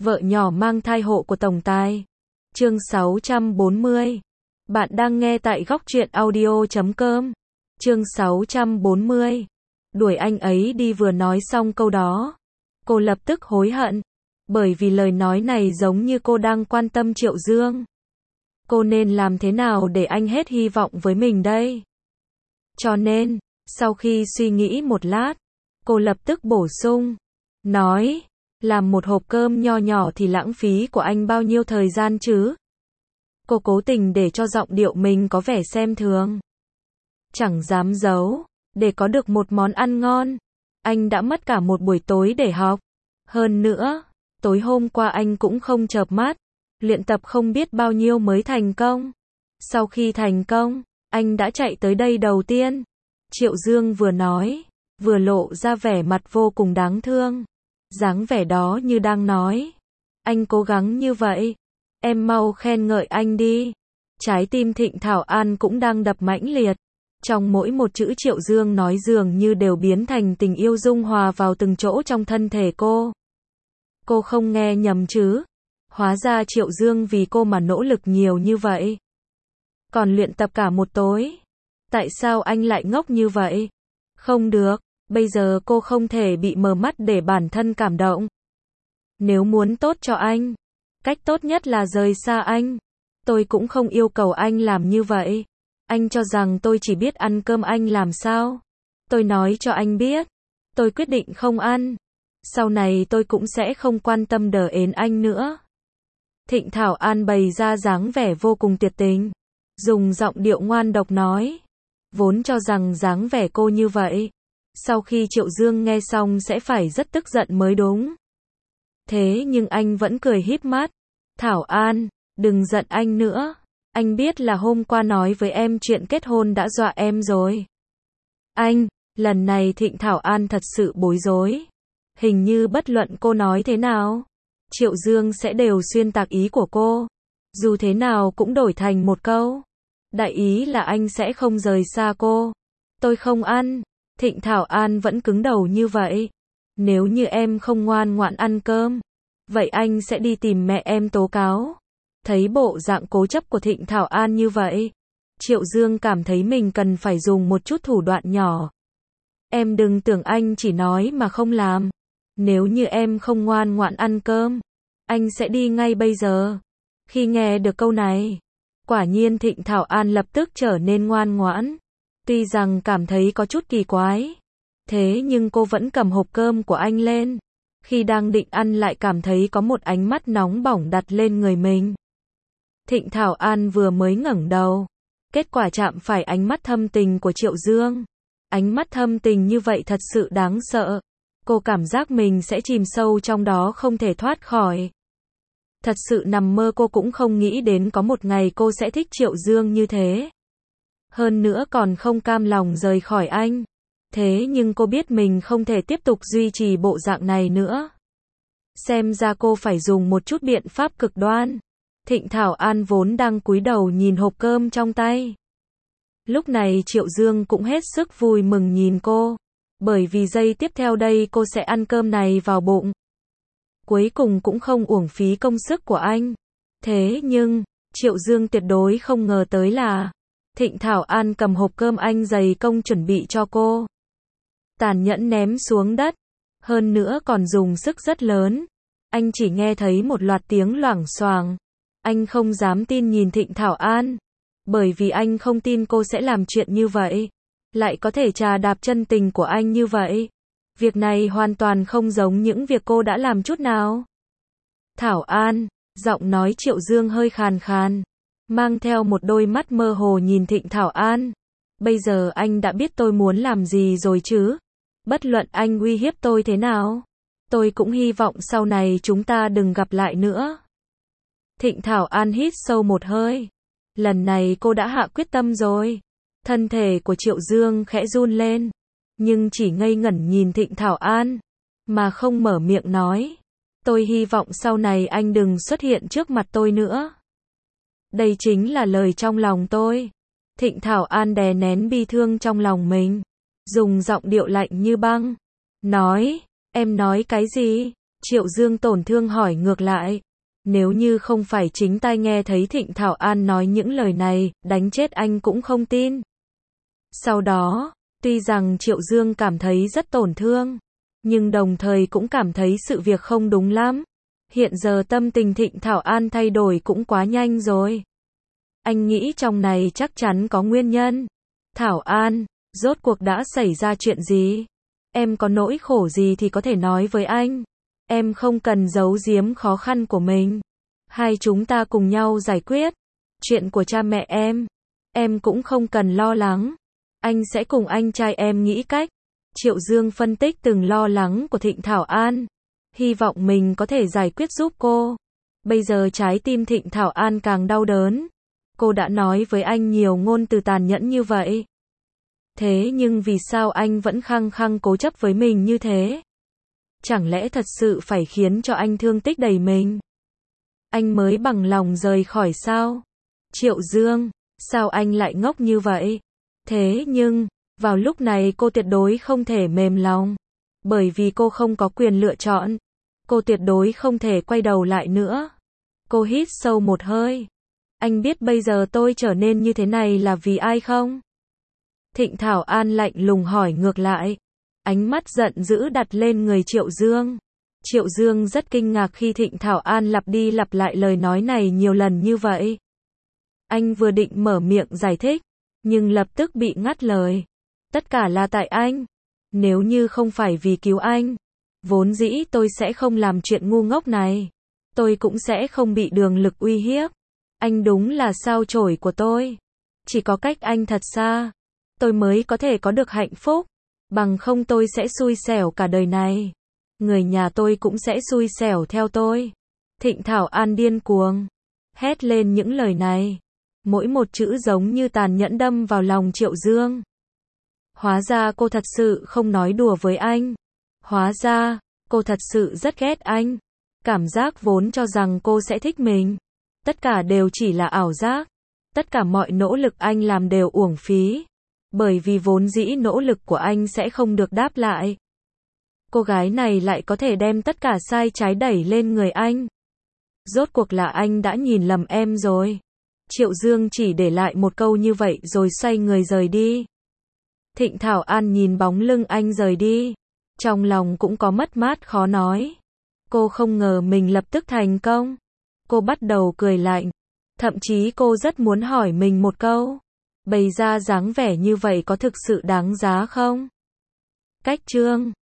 Vợ nhỏ mang thai hộ của tổng tài. Chương 640. Bạn đang nghe tại góc truyện audio.com. Chương 640. Đuổi anh ấy đi. Vừa nói xong câu đó, cô lập tức hối hận, bởi vì lời nói này giống như cô đang quan tâm Triệu Dương. Cô nên làm thế nào để anh hết hy vọng với mình đây? Cho nên, sau khi suy nghĩ một lát, cô lập tức bổ sung, nói, làm một hộp cơm nho nhỏ thì lãng phí của anh bao nhiêu thời gian chứ? Cô cố tình để cho giọng điệu mình có vẻ xem thường. Chẳng dám giấu, để có được một món ăn ngon, anh đã mất cả một buổi tối để học. Hơn nữa, tối hôm qua anh cũng không chợp mắt, luyện tập không biết bao nhiêu mới thành công. Sau khi thành công, anh đã chạy tới đây đầu tiên. Triệu Dương vừa nói, vừa lộ ra vẻ mặt vô cùng đáng thương. Dáng vẻ đó như đang nói, anh cố gắng như vậy, em mau khen ngợi anh đi. Trái tim Thịnh Thảo An cũng đang đập mãnh liệt. Trong mỗi một chữ Triệu Dương nói dường như đều biến thành tình yêu dung hòa vào từng chỗ trong thân thể cô. Cô không nghe nhầm chứ? Hóa ra Triệu Dương vì cô mà nỗ lực nhiều như vậy. Còn luyện tập cả một tối. Tại sao anh lại ngốc như vậy? Không được, bây giờ cô không thể bị mờ mắt để bản thân cảm động. Nếu muốn tốt cho anh, cách tốt nhất là rời xa anh. Tôi cũng không yêu cầu anh làm như vậy. Anh cho rằng tôi chỉ biết ăn cơm anh làm sao? Tôi nói cho anh biết, tôi quyết định không ăn. Sau này tôi cũng sẽ không quan tâm đờ ến anh nữa. Thịnh Thảo An bày ra dáng vẻ vô cùng tuyệt tình, dùng giọng điệu ngoan độc nói. Vốn cho rằng dáng vẻ cô như vậy, sau khi Triệu Dương nghe xong sẽ phải rất tức giận mới đúng. Thế nhưng anh vẫn cười híp mắt. Thảo An, đừng giận anh nữa. Anh biết là hôm qua nói với em chuyện kết hôn đã dọa em rồi. Anh, lần này Thịnh Thảo An thật sự bối rối. Hình như bất luận cô nói thế nào, Triệu Dương sẽ đều xuyên tạc ý của cô. Dù thế nào cũng đổi thành một câu. Đại ý là anh sẽ không rời xa cô. Tôi không ăn. Thịnh Thảo An vẫn cứng đầu như vậy. Nếu như em không ngoan ngoãn ăn cơm, vậy anh sẽ đi tìm mẹ em tố cáo. Thấy bộ dạng cố chấp của Thịnh Thảo An như vậy, Triệu Dương cảm thấy mình cần phải dùng một chút thủ đoạn nhỏ. Em đừng tưởng anh chỉ nói mà không làm. Nếu như em không ngoan ngoãn ăn cơm, anh sẽ đi ngay bây giờ. Khi nghe được câu này, quả nhiên Thịnh Thảo An lập tức trở nên ngoan ngoãn. Tuy rằng cảm thấy có chút kỳ quái, thế nhưng cô vẫn cầm hộp cơm của anh lên. Khi đang định ăn lại cảm thấy có một ánh mắt nóng bỏng đặt lên người mình. Thịnh Thảo An vừa mới ngẩng đầu, kết quả chạm phải ánh mắt thâm tình của Triệu Dương. Ánh mắt thâm tình như vậy thật sự đáng sợ. Cô cảm giác mình sẽ chìm sâu trong đó không thể thoát khỏi. Thật sự nằm mơ cô cũng không nghĩ đến có một ngày cô sẽ thích Triệu Dương như thế. Hơn nữa còn không cam lòng rời khỏi anh. Thế nhưng cô biết mình không thể tiếp tục duy trì bộ dạng này nữa. Xem ra cô phải dùng một chút biện pháp cực đoan. Thịnh Thảo An vốn đang cúi đầu nhìn hộp cơm trong tay. Lúc này Triệu Dương cũng hết sức vui mừng nhìn cô. Bởi vì giây tiếp theo đây cô sẽ ăn cơm này vào bụng. Cuối cùng cũng không uổng phí công sức của anh. Thế nhưng, Triệu Dương tuyệt đối không ngờ tới là Thịnh Thảo An cầm hộp cơm anh dày công chuẩn bị cho cô, tàn nhẫn ném xuống đất. Hơn nữa còn dùng sức rất lớn. Anh chỉ nghe thấy một loạt tiếng loảng xoảng. Anh không dám tin nhìn Thịnh Thảo An. Bởi vì anh không tin cô sẽ làm chuyện như vậy. Lại có thể trà đạp chân tình của anh như vậy. Việc này hoàn toàn không giống những việc cô đã làm chút nào. Thảo An, giọng nói Triệu Dương hơi khàn khàn, mang theo một đôi mắt mơ hồ nhìn Thịnh Thảo An. Bây giờ anh đã biết tôi muốn làm gì rồi chứ? Bất luận anh uy hiếp tôi thế nào, tôi cũng hy vọng sau này chúng ta đừng gặp lại nữa. Thịnh Thảo An hít sâu một hơi. Lần này cô đã hạ quyết tâm rồi. Thân thể của Triệu Dương khẽ run lên, nhưng chỉ ngây ngẩn nhìn Thịnh Thảo An, mà không mở miệng nói. Tôi hy vọng sau này anh đừng xuất hiện trước mặt tôi nữa. Đây chính là lời trong lòng tôi. Thịnh Thảo An đè nén bi thương trong lòng mình, dùng giọng điệu lạnh như băng, nói, em nói cái gì? Triệu Dương tổn thương hỏi ngược lại. Nếu như không phải chính tai nghe thấy Thịnh Thảo An nói những lời này, đánh chết anh cũng không tin. Sau đó, tuy rằng Triệu Dương cảm thấy rất tổn thương, nhưng đồng thời cũng cảm thấy sự việc không đúng lắm. Hiện giờ tâm tình Thịnh Thảo An thay đổi cũng quá nhanh rồi. Anh nghĩ trong này chắc chắn có nguyên nhân. Thảo An, rốt cuộc đã xảy ra chuyện gì? Em có nỗi khổ gì thì có thể nói với anh. Em không cần giấu giếm khó khăn của mình. Hai chúng ta cùng nhau giải quyết. Chuyện của cha mẹ em cũng không cần lo lắng. Anh sẽ cùng anh trai em nghĩ cách. Triệu Dương phân tích từng lo lắng của Thịnh Thảo An. Hy vọng mình có thể giải quyết giúp cô. Bây giờ trái tim Thịnh Thảo An càng đau đớn. Cô đã nói với anh nhiều ngôn từ tàn nhẫn như vậy. Thế nhưng vì sao anh vẫn khăng khăng cố chấp với mình như thế? Chẳng lẽ thật sự phải khiến cho anh thương tích đầy mình? Anh mới bằng lòng rời khỏi sao? Triệu Dương, sao anh lại ngốc như vậy? Thế nhưng, vào lúc này cô tuyệt đối không thể mềm lòng. Bởi vì cô không có quyền lựa chọn. Cô tuyệt đối không thể quay đầu lại nữa. Cô hít sâu một hơi. Anh biết bây giờ tôi trở nên như thế này là vì ai không? Thịnh Thảo An lạnh lùng hỏi ngược lại. Ánh mắt giận dữ đặt lên người Triệu Dương. Triệu Dương rất kinh ngạc khi Thịnh Thảo An lặp đi lặp lại lời nói này nhiều lần như vậy. Anh vừa định mở miệng giải thích, nhưng lập tức bị ngắt lời. Tất cả là tại anh. Nếu như không phải vì cứu anh, vốn dĩ tôi sẽ không làm chuyện ngu ngốc này. Tôi cũng sẽ không bị Đường Lực uy hiếp. Anh đúng là sao chổi của tôi. Chỉ có cách anh thật xa, tôi mới có thể có được hạnh phúc. Bằng không tôi sẽ xui xẻo cả đời này. Người nhà tôi cũng sẽ xui xẻo theo tôi. Thịnh Thảo An điên cuồng hét lên những lời này. Mỗi một chữ giống như tàn nhẫn đâm vào lòng Triệu Dương. Hóa ra cô thật sự không nói đùa với anh. Hóa ra, cô thật sự rất ghét anh. Cảm giác vốn cho rằng cô sẽ thích mình. Tất cả đều chỉ là ảo giác. Tất cả mọi nỗ lực anh làm đều uổng phí. Bởi vì vốn dĩ nỗ lực của anh sẽ không được đáp lại. Cô gái này lại có thể đem tất cả sai trái đẩy lên người anh. Rốt cuộc là anh đã nhìn lầm em rồi. Triệu Dương chỉ để lại một câu như vậy rồi xoay người rời đi. Thịnh Thảo An nhìn bóng lưng anh rời đi. Trong lòng cũng có mất mát khó nói. Cô không ngờ mình lập tức thành công. Cô bắt đầu cười lạnh. Thậm chí cô rất muốn hỏi mình một câu. Bày ra dáng vẻ như vậy có thực sự đáng giá không? Cách chương